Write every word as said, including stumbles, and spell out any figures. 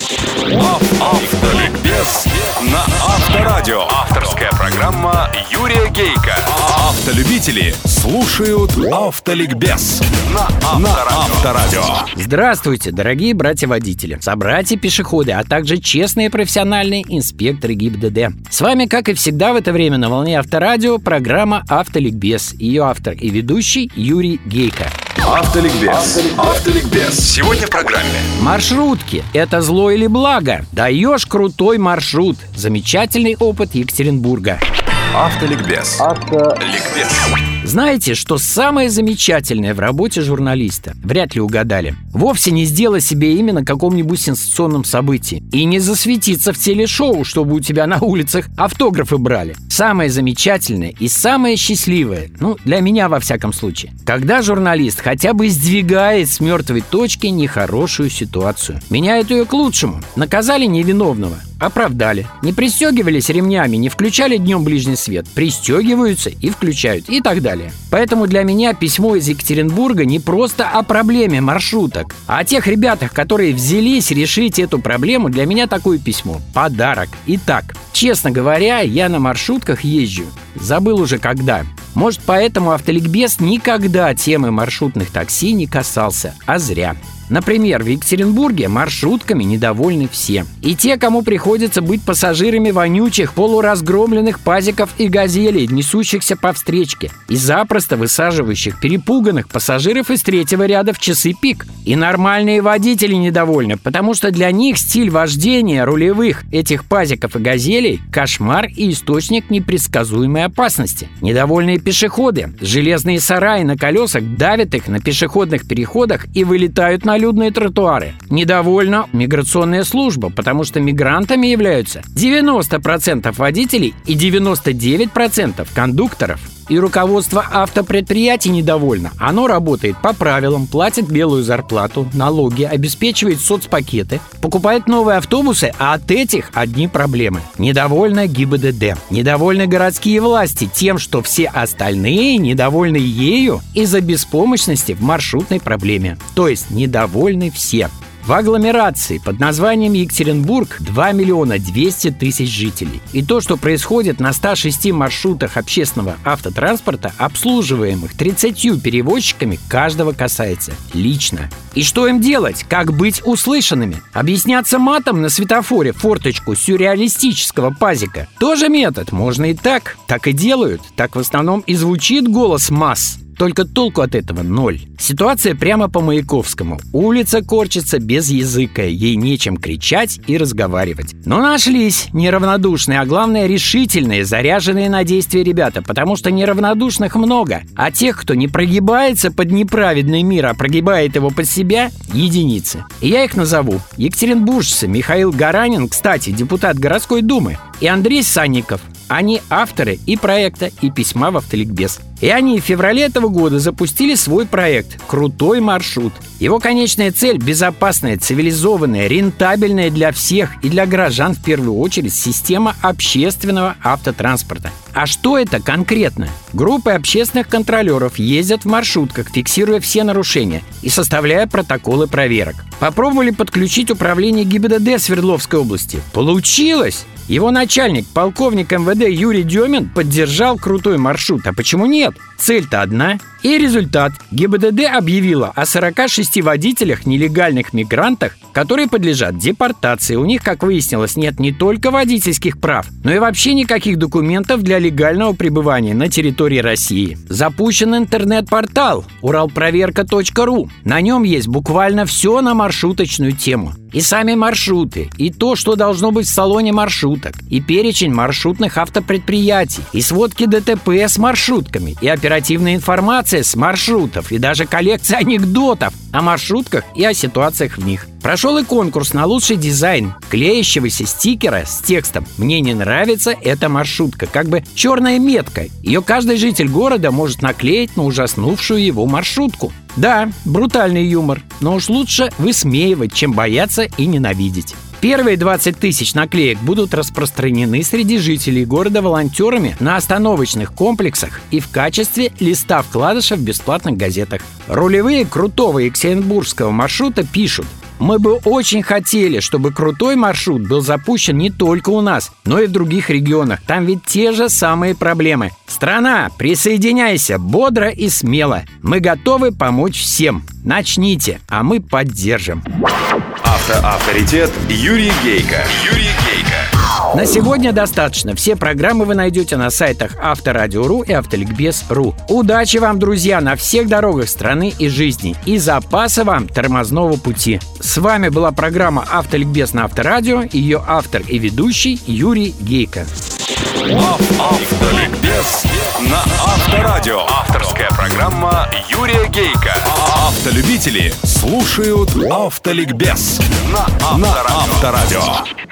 Автоликбез на Авторадио. Авторская программа Юрия Гейка. Автолюбители слушают Автоликбез на Авторадио. Здравствуйте, дорогие братья-водители, собратья-пешеходы, а также честные профессиональные инспекторы ГИБДД. С вами, как и всегда в это время на волне Авторадио, программа Автоликбез. Ее автор и ведущий Юрий Гейка. Автоликбез. Автоликбез. Сегодня в программе. Маршрутки – это зло или благо? Даешь крутой маршрут. Замечательный опыт Екатеринбурга. Автоликбез. Автоликбез. Знаете, что самое замечательное в работе журналиста? Вряд ли угадали. Вовсе не сделать себе имя на каком-нибудь сенсационном событии. И не засветиться в телешоу, чтобы у тебя на улицах автографы брали. Самое замечательное и самое счастливое, ну, для меня во всяком случае, когда журналист хотя бы сдвигает с мертвой точки нехорошую ситуацию. Меняет ее к лучшему. Наказали невиновного. Оправдали. Не пристегивались ремнями, не включали днем ближний свет. Пристегиваются и включают, и так далее. Поэтому для меня письмо из Екатеринбурга не просто о проблеме маршруток, а о тех ребятах, которые взялись решить эту проблему. Для меня такое письмо – подарок. Итак, честно говоря, я на маршрутках езжу. Забыл уже когда. Может, поэтому Автоликбез никогда темы маршрутных такси не касался, а зря. Например, в Екатеринбурге маршрутками недовольны все. И те, кому приходится быть пассажирами вонючих, полуразгромленных пазиков и газелей, несущихся по встречке, и запросто высаживающих перепуганных пассажиров из третьего ряда в часы пик. И нормальные водители недовольны, потому что для них стиль вождения рулевых этих пазиков и газелей – кошмар и источник непредсказуемой опасности. Недовольные пешеходы, железные сараи на колесах давят их на пешеходных переходах и вылетают на людные тротуары. Недовольна миграционная служба, потому что мигрантами являются девяносто процентов водителей и девяносто девять процентов кондукторов. И руководство автопредприятий недовольно. Оно работает по правилам, платит белую зарплату, налоги, обеспечивает соцпакеты, покупает новые автобусы, а от этих одни проблемы. Недовольна ГИБДД. Недовольны городские власти тем, что все остальные недовольны ею из-за беспомощности в маршрутной проблеме. То есть недовольны все. В агломерации под названием Екатеринбург два миллиона двести тысяч жителей. И то, что происходит на ста шести маршрутах общественного автотранспорта, обслуживаемых тридцатью перевозчиками, каждого касается лично. И что им делать? Как быть услышанными? Объясняться матом на светофоре форточку сюрреалистического пазика? Тоже метод. Можно и так. Так и делают. Так в основном и звучит голос масс. Только толку от этого ноль. Ситуация прямо по Маяковскому. Улица корчится без языка, ей нечем кричать и разговаривать. Но нашлись неравнодушные, а главное решительные, заряженные на действия ребята, потому что неравнодушных много, а тех, кто не прогибается под неправедный мир, а прогибает его под себя, единицы. И я их назову. Екатеринбуржцы Михаил Гаранин, кстати, депутат городской думы, и Андрей Санников. Они авторы и проекта, и письма в Автоликбез. И они в феврале этого года запустили свой проект «Крутой маршрут». Его конечная цель – безопасная, цивилизованная, рентабельная для всех и для горожан в первую очередь система общественного автотранспорта. А что это конкретно? Группы общественных контролеров ездят в маршрутках, фиксируя все нарушения и составляя протоколы проверок. Попробовали подключить управление ГИБДД Свердловской области. Получилось! Его начальник, полковник эм вэ дэ Юрий Демин, поддержал крутой маршрут. А почему нет? Цель-то одна. И результат. ГИБДД объявила о сорока шести водителях нелегальных мигрантах, которые подлежат депортации. У них, как выяснилось, нет не только водительских прав, но и вообще никаких документов для легального пребывания на территории России. Запущен интернет-портал уралпроверка точка ру. На нем есть буквально все на маршруточную тему. И сами маршруты, и то, что должно быть в салоне маршруток, и перечень маршрутных автопредприятий, и сводки дэ тэ пэ с маршрутками, и оперативная информация с маршрутов, и даже коллекция анекдотов о маршрутках и о ситуациях в них. Прошел и конкурс на лучший дизайн клеящегося стикера с текстом «Мне не нравится эта маршрутка», как бы черная метка. Ее каждый житель города может наклеить на ужаснувшую его маршрутку. Да, брутальный юмор, но уж лучше высмеивать, чем бояться и ненавидеть. Первые двадцать тысяч наклеек будут распространены среди жителей города волонтерами на остановочных комплексах и в качестве листа вкладыша в бесплатных газетах. Рулевые крутого екатеринбургского маршрута пишут: Мы бы очень хотели, чтобы крутой маршрут был запущен не только у нас, но и в других регионах. Там ведь те же самые проблемы. Страна, присоединяйся бодро и смело. Мы готовы помочь всем. Начните, а мы поддержим. Автоавторитет Юрий Гейко. Юрий Гейко. На сегодня достаточно. Все программы вы найдете на сайтах Авторадио точка ру и Автоликбез точка ру. Удачи вам, друзья, на всех дорогах страны и жизни. И запаса вам тормозного пути. С вами была программа «Автоликбез» на Авторадио. Ее автор и ведущий Юрий Гейко. Автоликбез на Авторадио. Авторская программа Юрия Гейко. Автолюбители слушают Автоликбез на Авторадио.